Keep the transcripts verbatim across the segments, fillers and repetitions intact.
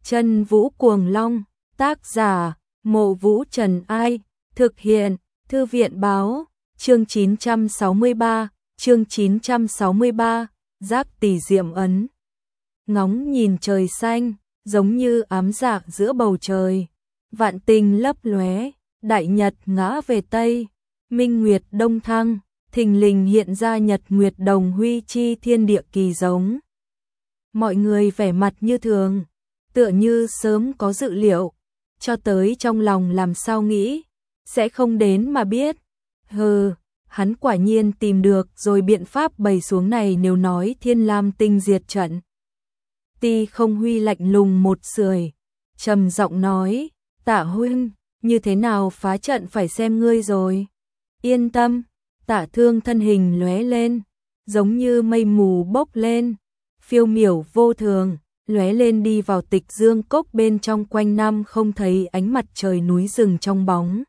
Chân Vũ Cuồng Long, tác giả, Mộ Vũ Trần Ai, thực hiện, Thư viện Báo, chương chín trăm sáu mươi ba, chương chín trăm sáu mươi ba, Giác Tỷ Diệm Ấn. Ngóng nhìn trời xanh, giống như ám dạ giữa bầu trời, vạn tinh lấp lóe, đại nhật ngã về tây, minh nguyệt đông thăng, thình lình hiện ra nhật nguyệt đồng huy chi thiên địa kỳ giống. Mọi người vẻ mặt như thường, tựa như sớm có dự liệu, cho tới trong lòng làm sao nghĩ, sẽ không đến mà biết. Hừ, hắn quả nhiên tìm được rồi biện pháp bày xuống này nếu nói Thiên Lam Tinh diệt trận. Ti Không Huy lạnh lùng một sưởi, trầm giọng nói, Tạ huynh, như thế nào phá trận phải xem ngươi rồi. Yên tâm, Tạ Thương thân hình lóe lên, giống như mây mù bốc lên, phiêu miểu vô thường, lóe lên đi vào Tịch Dương Cốc bên trong, quanh năm không thấy ánh mặt trời, núi rừng trong bóng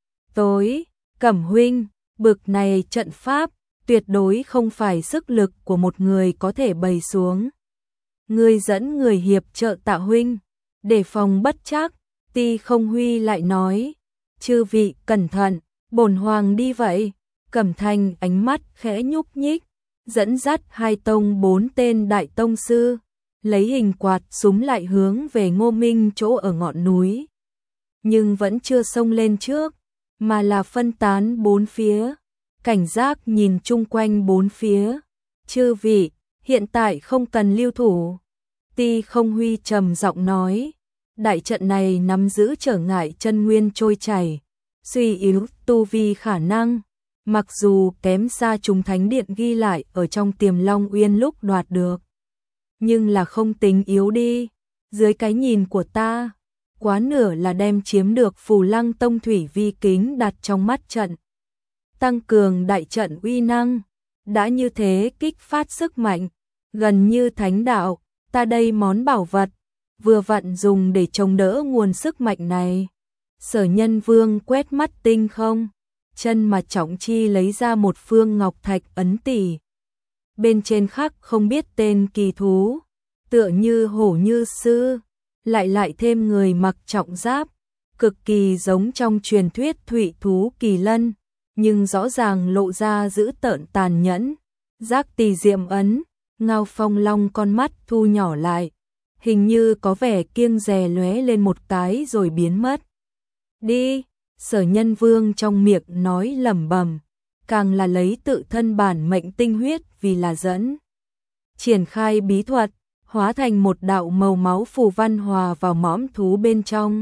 tối. Cẩm huynh, bực này trận pháp, tuyệt đối không phải sức lực của một người có thể bày xuống. Ngươi dẫn người hiệp trợ Tạ huynh, để phòng bất trắc. Ti Không Huy lại nói, chư vị cẩn thận, bổn hoàng đi vậy. Cẩm Thanh ánh mắt khẽ nhúc nhích, dẫn dắt hai tông bốn tên đại tông sư, lấy hình quạt súng lại hướng về Ngô Minh chỗ ở ngọn núi. Nhưng vẫn chưa xông lên trước, mà là phân tán bốn phía, cảnh giác nhìn chung quanh bốn phía. Chư vị, hiện tại không cần lưu thủ. Ti Không Huy trầm giọng nói, đại trận này nắm giữ trở ngại chân nguyên trôi chảy, suy yếu tu vi khả năng, mặc dù kém xa chúng thánh điện ghi lại ở trong Tiềm Long Uyên lúc đoạt được, nhưng là không tính yếu đi. Dưới cái nhìn của ta, quá nửa là đem chiếm được Phù Lăng Tông thủy vi kính đặt trong mắt trận, tăng cường đại trận uy năng. Đã như thế kích phát sức mạnh, gần như thánh đạo, ta đây món bảo vật, vừa vặn dùng để chống đỡ nguồn sức mạnh này. Sở Nhân Vương quét mắt tinh không, chân mà trọng chi lấy ra một phương ngọc thạch ấn tỷ. Bên trên khắc không biết tên kỳ thú, tựa như hổ như sư, lại lại thêm người mặc trọng giáp, cực kỳ giống trong truyền thuyết thủy thú kỳ lân, nhưng rõ ràng lộ ra dữ tợn tàn nhẫn. Giác Tỷ Diệm Ấn, Ngao Phong Long con mắt thu nhỏ lại, hình như có vẻ kiêng dè lóe lên một cái rồi biến mất. Đi, Sở Nhân Vương trong miệng nói lẩm bẩm, càng là lấy tự thân bản mệnh tinh huyết vì là dẫn. Triển khai bí thuật, hóa thành một đạo màu máu phù văn hòa vào mõm thú bên trong.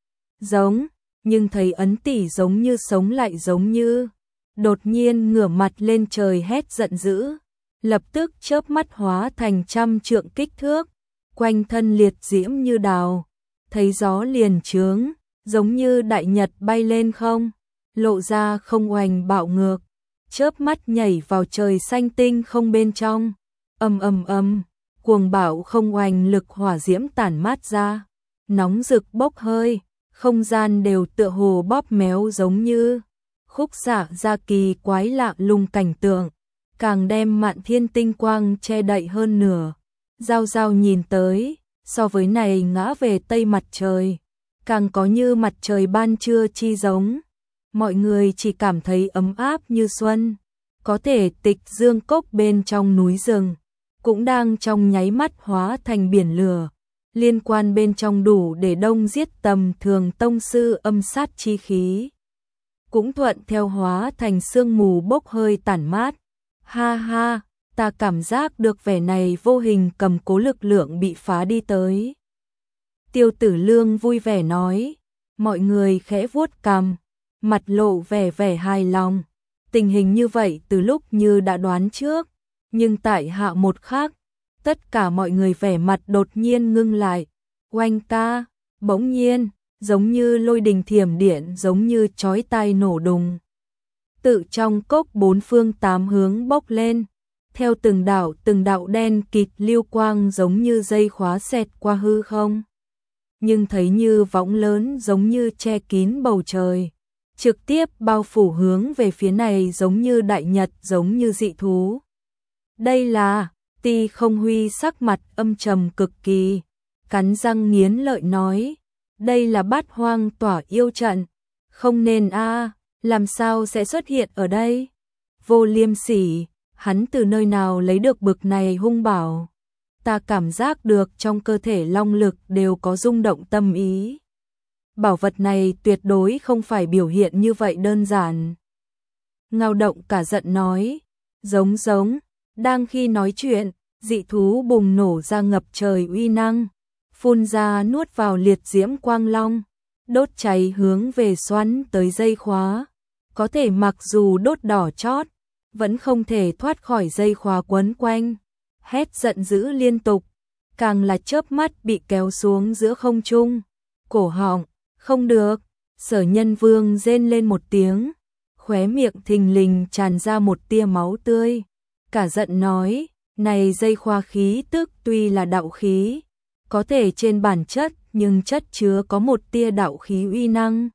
Giống, nhưng thấy ấn tỷ giống như sống lại giống như, đột nhiên ngửa mặt lên trời hét giận dữ, lập tức chớp mắt hóa thành trăm trượng kích thước, quanh thân liệt diễm như đào, thấy gió liền chướng, giống như đại nhật bay lên không, lộ ra không oanh bạo ngược, chớp mắt nhảy vào trời xanh tinh không bên trong. Ầm ầm ầm, cuồng bạo không oanh lực hỏa diễm tản mát ra, nóng rực bốc hơi, không gian đều tựa hồ bóp méo, giống như khúc xạ ra kỳ quái lạ lùng cảnh tượng, càng đem Mạn Thiên tinh quang che đậy hơn nửa. Giao Giao nhìn tới, so với này ngã về tây mặt trời, càng có như mặt trời ban trưa chi giống. Mọi người chỉ cảm thấy ấm áp như xuân, có thể Tịch Dương Cốc bên trong núi rừng cũng đang trong nháy mắt hóa thành biển lửa, liên quan bên trong đủ để đông giết tầm thường tông sư âm sát chi khí, cũng thuận theo hóa thành sương mù bốc hơi tản mát. Ha ha, ta cảm giác được vẻ này vô hình cầm cố lực lượng bị phá đi tới. Tiêu Tử Lương vui vẻ nói, mọi người khẽ vuốt cằm, mặt lộ vẻ vẻ hài lòng. Tình hình như vậy từ lúc như đã đoán trước, nhưng tại hạ một khắc, tất cả mọi người vẻ mặt đột nhiên ngưng lại. Oanh ca, bỗng nhiên, giống như lôi đình thiểm điện, giống như chói tai nổ đùng. Tự trong cốc bốn phương tám hướng bốc lên, theo từng đạo từng đạo đen kịt lưu quang giống như dây khóa xẹt qua hư không. Nhưng thấy như võng lớn giống như che kín bầu trời, trực tiếp bao phủ hướng về phía này, giống như đại nhật, giống như dị thú. Đây là, Ti Không Huy sắc mặt âm trầm cực kỳ, cắn răng nghiến lợi nói, đây là Bát Hoang Tỏa Yêu trận, không nên a, làm sao sẽ xuất hiện ở đây? Vô Liêm Sỉ, hắn từ nơi nào lấy được bực này hung bảo? Ta cảm giác được trong cơ thể long lực đều có rung động tâm ý. Bảo vật này tuyệt đối không phải biểu hiện như vậy đơn giản. Ngao Động cả giận nói, giống giống, đang khi nói chuyện, dị thú bùng nổ ra ngập trời uy năng, phun ra nuốt vào liệt diễm quang long, đốt cháy hướng về xoắn tới dây khóa. Có thể mặc dù đốt đỏ chót, vẫn không thể thoát khỏi dây khóa quấn quanh, hét giận dữ liên tục, càng là chớp mắt bị kéo xuống giữa không trung. Cổ họng, không được, Sở Nhân Vương rên lên một tiếng, khóe miệng thình lình tràn ra một tia máu tươi, cả giận nói, này dây khóa khí tức tuy là đạo khí, có thể trên bản chất nhưng chất chứa có một tia đạo khí uy năng.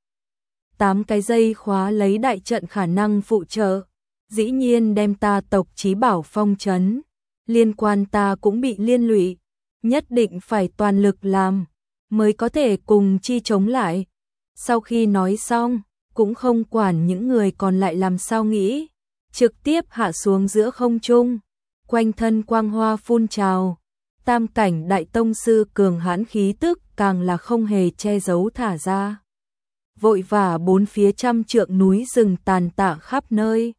Tám cái dây khóa lấy đại trận khả năng phụ trợ, dĩ nhiên đem ta tộc chí bảo phong trấn, liên quan ta cũng bị liên lụy, nhất định phải toàn lực làm, mới có thể cùng chi chống lại. Sau khi nói xong, cũng không quản những người còn lại làm sao nghĩ, trực tiếp hạ xuống giữa không trung, quanh thân quang hoa phun trào, tam cảnh đại tông sư cường hãn khí tức càng là không hề che giấu thả ra. Vội vã bốn phía trăm trượng núi rừng tàn tạ khắp nơi.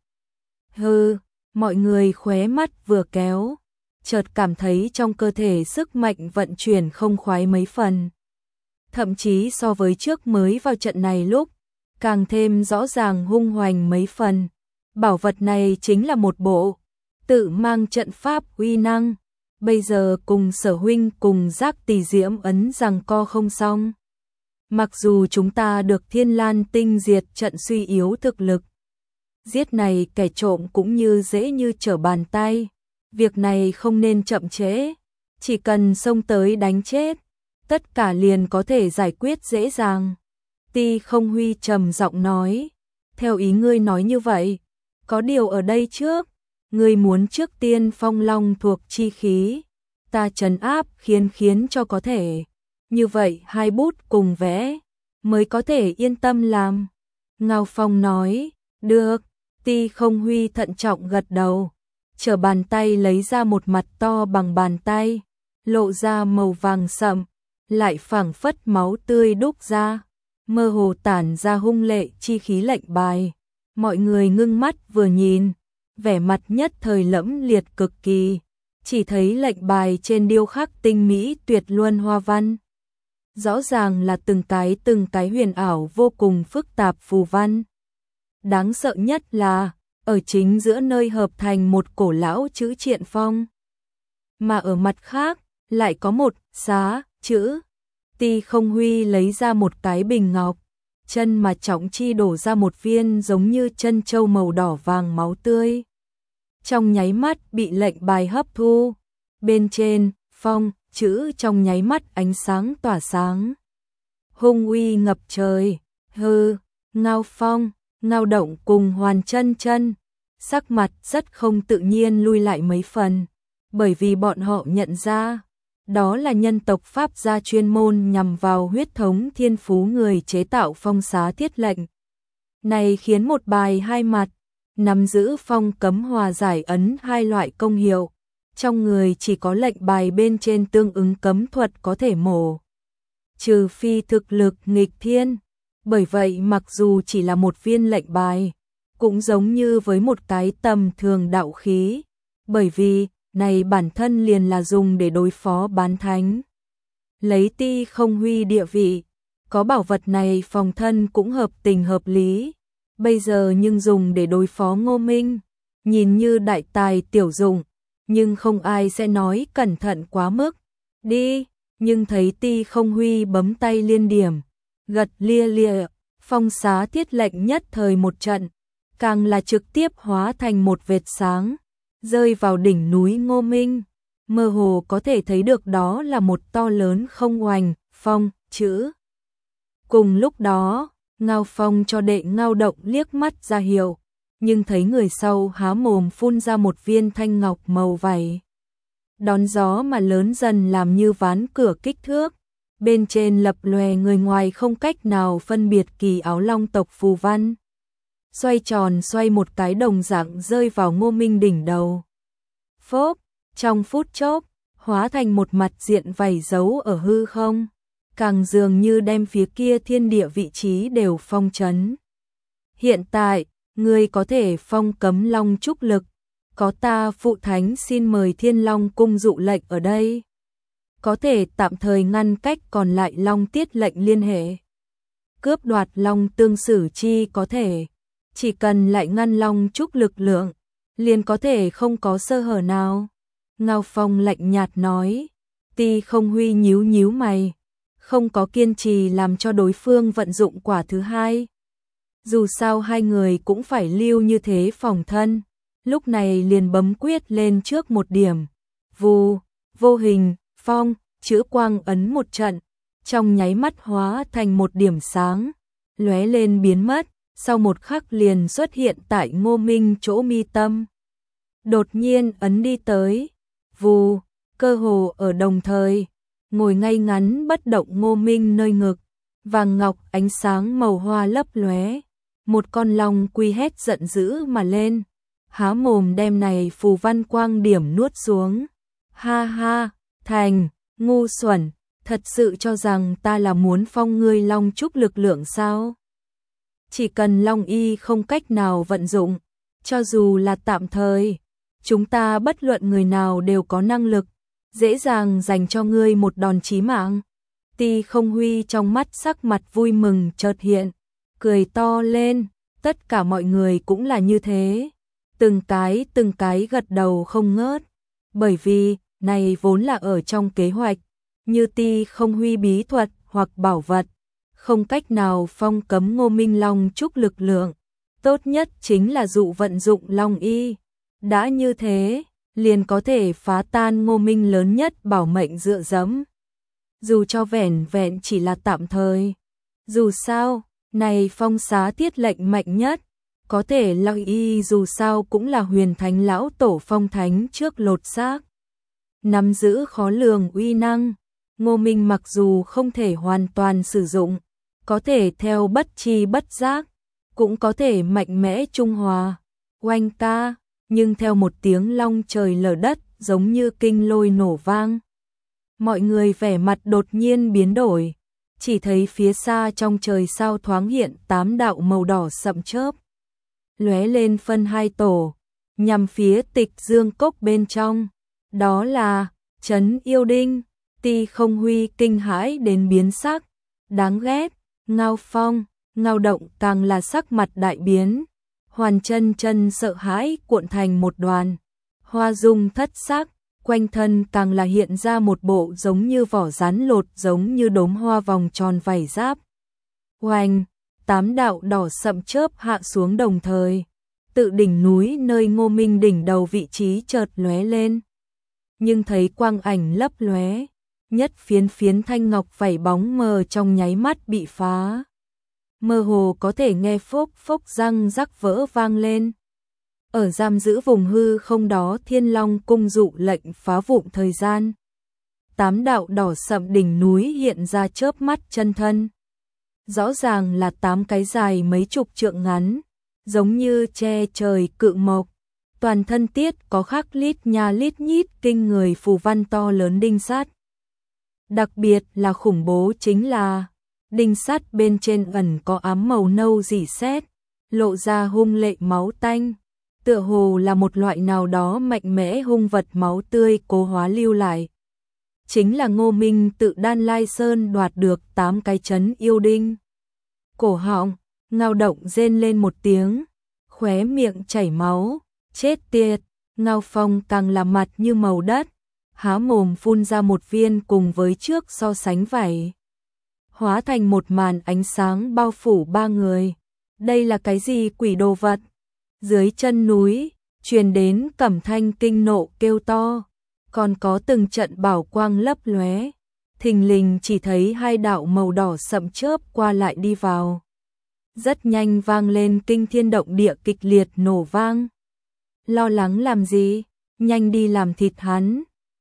Hừ, mọi người khóe mắt vừa kéo, chợt cảm thấy trong cơ thể sức mạnh vận chuyển không khoái mấy phần. Thậm chí so với trước mới vào trận này lúc, càng thêm rõ ràng hung hoành mấy phần. Bảo vật này chính là một bộ, tự mang trận pháp uy năng, bây giờ cùng Sở huynh cùng Giác Tỷ Diễm ấn rằng co không xong. Mặc dù chúng ta được Thiên Lan Tinh diệt trận suy yếu thực lực, giết này kẻ trộm cũng như dễ như trở bàn tay, việc này không nên chậm trễ, chỉ cần xông tới đánh chết, tất cả liền có thể giải quyết dễ dàng. Ti Không Huy trầm giọng nói, theo ý ngươi nói như vậy, có điều ở đây trước, ngươi muốn trước tiên phong long thuộc chi khí, ta trấn áp khiến khiến cho có thể, như vậy hai bút cùng vẽ, mới có thể yên tâm làm. Ngao Phong nói, được. Ti Không Huy thận trọng gật đầu, trở bàn tay lấy ra một mặt to bằng bàn tay, lộ ra màu vàng sậm, lại phảng phất máu tươi đúc ra, mơ hồ tản ra hung lệ chi khí lệnh bài. Mọi người ngưng mắt vừa nhìn, vẻ mặt nhất thời lẫm liệt cực kỳ, chỉ thấy lệnh bài trên điêu khắc tinh mỹ tuyệt luân hoa văn. Rõ ràng là từng cái từng cái huyền ảo vô cùng phức tạp phù văn. Đáng sợ nhất là, ở chính giữa nơi hợp thành một cổ lão chữ triện phong. Mà ở mặt khác, lại có một xá chữ. Ti Không Huy lấy ra một cái bình ngọc, chân mà trọng chi đổ ra một viên giống như chân châu màu đỏ vàng máu tươi. Trong nháy mắt bị lệnh bài hấp thu, bên trên, phong, chữ trong nháy mắt ánh sáng tỏa sáng. Hung uy ngập trời, hư, Ngao Phong, Ngao Động cùng Hoàn Chân Chân, sắc mặt rất không tự nhiên lui lại mấy phần, bởi vì bọn họ nhận ra, đó là nhân tộc Pháp gia chuyên môn nhằm vào huyết thống thiên phú người chế tạo phong xá thiết lệnh. Này khiến một bài hai mặt, nắm giữ phong cấm hòa giải ấn hai loại công hiệu, trong người chỉ có lệnh bài bên trên tương ứng cấm thuật có thể mổ. Trừ phi thực lực nghịch thiên, bởi vậy mặc dù chỉ là một viên lệnh bài, cũng giống như với một cái tầm thường đạo khí, bởi vì này bản thân liền là dùng để đối phó bán thánh. Lấy Ti Không Huy địa vị, có bảo vật này phòng thân cũng hợp tình hợp lý, bây giờ nhưng dùng để đối phó Ngô Minh, nhìn như đại tài tiểu dụng, nhưng không ai sẽ nói cẩn thận quá mức. Đi, nhưng thấy Ti Không Huy bấm tay liên điểm, gật lia lia, phong xá thiết lệnh nhất thời một trận, càng là trực tiếp hóa thành một vệt sáng, rơi vào đỉnh núi Ngô Minh, mơ hồ có thể thấy được đó là một to lớn không oành, phong, chữ. Cùng lúc đó, Ngao Phong cho đệ Ngao Động liếc mắt ra hiệu, nhưng thấy người sau há mồm phun ra một viên thanh ngọc màu vảy. đón gió mà lớn dần làm như ván cửa kích thước. Bên trên lập lòe người ngoài không cách nào phân biệt kỳ áo long tộc phù văn. Xoay tròn xoay một cái đồng dạng rơi vào Ngô Minh đỉnh đầu. Phốp, trong phút chốc, hóa thành một mặt diện vảy giấu ở hư không. Càng dường như đem phía kia thiên địa vị trí đều phong trấn. Hiện tại, ngươi có thể phong cấm long trúc lực. Có ta phụ thánh xin mời Thiên Long cung dụ lệnh ở đây. Có thể tạm thời ngăn cách còn lại long tiết lệnh liên hệ. Cướp đoạt long tương xử chi có thể. Chỉ cần lại ngăn long trúc lực lượng, liền có thể không có sơ hở nào. Ngao Phong lạnh nhạt nói. Ti Không Huy nhíu nhíu mày. Không có kiên trì làm cho đối phương vận dụng quả thứ hai. Dù sao hai người cũng phải lưu như thế phòng thân. Lúc này liền bấm quyết lên trước một điểm. Vù, vô hình, phong, chữ quang ấn một trận. Trong nháy mắt hóa thành một điểm sáng. Lóe lên biến mất. Sau một khắc liền xuất hiện tại Ngô Minh chỗ mi tâm. Đột nhiên ấn đi tới. Vù, cơ hồ ở đồng thời. Ngồi ngay ngắn bất động Ngô Minh nơi ngực. Vàng ngọc ánh sáng màu hoa lấp lóe. Một con long quy hét giận dữ mà lên. Há mồm đem này phù văn quang điểm nuốt xuống. Ha ha, thành, ngu xuẩn, thật sự cho rằng ta là muốn phong ngươi long trúc lực lượng sao? Chỉ cần long y không cách nào vận dụng, cho dù là tạm thời, chúng ta bất luận người nào đều có năng lực, dễ dàng dành cho ngươi một đòn chí mạng. Ti Không Huy trong mắt sắc mặt vui mừng chợt hiện, cười to lên, tất cả mọi người cũng là như thế. Từng cái từng cái gật đầu không ngớt, bởi vì này vốn là ở trong kế hoạch, như Ti Không Huy bí thuật hoặc bảo vật, không cách nào phong cấm Ngô Minh long trúc lực lượng, tốt nhất chính là dụ vận dụng long y. Đã như thế, liền có thể phá tan Ngô Minh lớn nhất bảo mệnh dựa dẫm. Dù cho vẻn vẹn chỉ là tạm thời, dù sao, này phong xá tiết lệnh mạnh nhất. Có thể long y dù sao cũng là huyền thánh lão tổ phong thánh trước lột xác. Nắm giữ khó lường uy năng, Ngô Minh mặc dù không thể hoàn toàn sử dụng, có thể theo bất chi bất giác, cũng có thể mạnh mẽ trung hòa. Oanh ca, nhưng theo một tiếng long trời lở đất giống như kinh lôi nổ vang. Mọi người vẻ mặt đột nhiên biến đổi, chỉ thấy phía xa trong trời sao thoáng hiện tám đạo màu đỏ sậm chớp. Lóe lên phân hai tổ, nhằm phía Tịch Dương cốc bên trong, đó là Trấn Yêu Đinh. Ti Không Huy kinh hãi đến biến sắc, đáng ghét. Ngao Phong, Ngao Động càng là sắc mặt đại biến, Hoàn Chân Chân sợ hãi cuộn thành một đoàn, Hoa Dung thất sắc, quanh thân càng là hiện ra một bộ giống như vỏ rắn lột giống như đốm hoa vòng tròn vảy giáp. Oanh, tám đạo đỏ sậm chớp hạ xuống đồng thời, tự đỉnh núi nơi Ngô Minh đỉnh đầu vị trí chợt lóe lên. Nhưng thấy quang ảnh lấp lóe, nhất phiến phiến thanh ngọc vảy bóng mờ trong nháy mắt bị phá. Mơ hồ có thể nghe phốc phốc răng rắc vỡ vang lên. Ở giam giữ vùng hư không đó Thiên Long cung dụ lệnh phá vụn thời gian. Tám đạo đỏ sậm đỉnh núi hiện ra chớp mắt chân thân. Rõ ràng là tám cái dài mấy chục trượng ngắn, giống như che trời cự mộc. Toàn thân tiết có khắc lít nha lít nhít kinh người phù văn to lớn đinh sắt. Đặc biệt là khủng bố chính là đinh sắt bên trên ẩn có ám màu nâu rỉ sét, lộ ra hung lệ máu tanh, tựa hồ là một loại nào đó mạnh mẽ hung vật máu tươi cố hóa lưu lại. Chính là Ngô Minh tự Đan Lai Sơn đoạt được tám cái trấn yêu đinh. Cổ họng, Ngao Động rên lên một tiếng, khóe miệng chảy máu, chết tiệt. Ngao Phong càng là mặt như màu đất, há mồm phun ra một viên cùng với trước so sánh vảy, hóa thành một màn ánh sáng bao phủ ba người. Đây là cái gì quỷ đồ vật? Dưới chân núi, truyền đến cẩm thanh kinh nộ kêu to, còn có từng trận bảo quang lấp lóe. Thình lình chỉ thấy hai đạo màu đỏ sậm chớp qua lại đi vào. Rất nhanh vang lên kinh thiên động địa kịch liệt nổ vang. Lo lắng làm gì? Nhanh đi làm thịt hắn.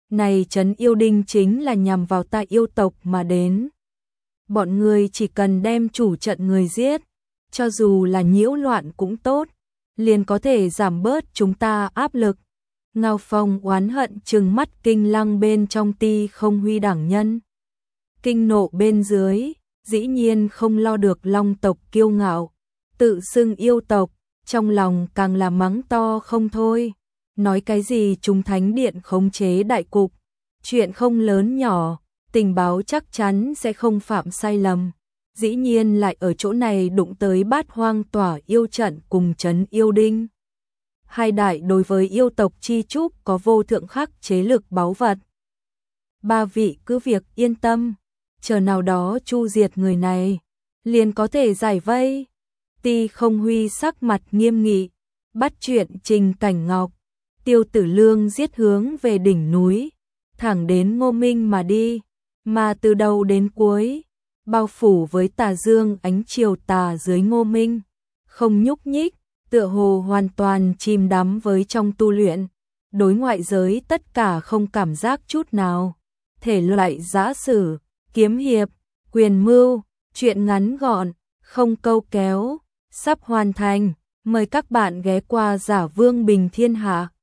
Này trấn yêu đinh chính là nhằm vào ta yêu tộc mà đến. Bọn người chỉ cần đem chủ trận người giết, cho dù là nhiễu loạn cũng tốt, liền có thể giảm bớt chúng ta áp lực. Ngao Phong oán hận trừng mắt Kinh Lăng bên trong Ti Không Huy đảng nhân. Kinh nộ bên dưới, dĩ nhiên không lo được Long tộc kiêu ngạo, tự xưng yêu tộc, trong lòng càng là mắng to không thôi. Nói cái gì chúng thánh điện khống chế đại cục, chuyện không lớn nhỏ, tình báo chắc chắn sẽ không phạm sai lầm. Dĩ nhiên lại ở chỗ này đụng tới Bát Hoang Tỏa yêu trận cùng trấn yêu đinh. Hai đại đối với yêu tộc chi trúc có vô thượng khắc chế lực báu vật. Ba vị cứ việc yên tâm, chờ nào đó chu diệt người này, liền có thể giải vây. Ti Không Huy sắc mặt nghiêm nghị, bắt chuyện Trình Cảnh Ngọc, Tiêu Tử Lương giết hướng về đỉnh núi, thẳng đến Ngô Minh mà đi, mà từ đầu đến cuối, bao phủ với tà dương ánh chiều tà dưới Ngô Minh, không nhúc nhích, tựa hồ hoàn toàn chìm đắm với trong tu luyện, đối ngoại giới tất cả không cảm giác chút nào. Thể loại giã sử, kiếm hiệp, quyền mưu, truyện ngắn gọn, không câu kéo, sắp hoàn thành, mời các bạn ghé qua Giả Vương Bình Thiên Hạ.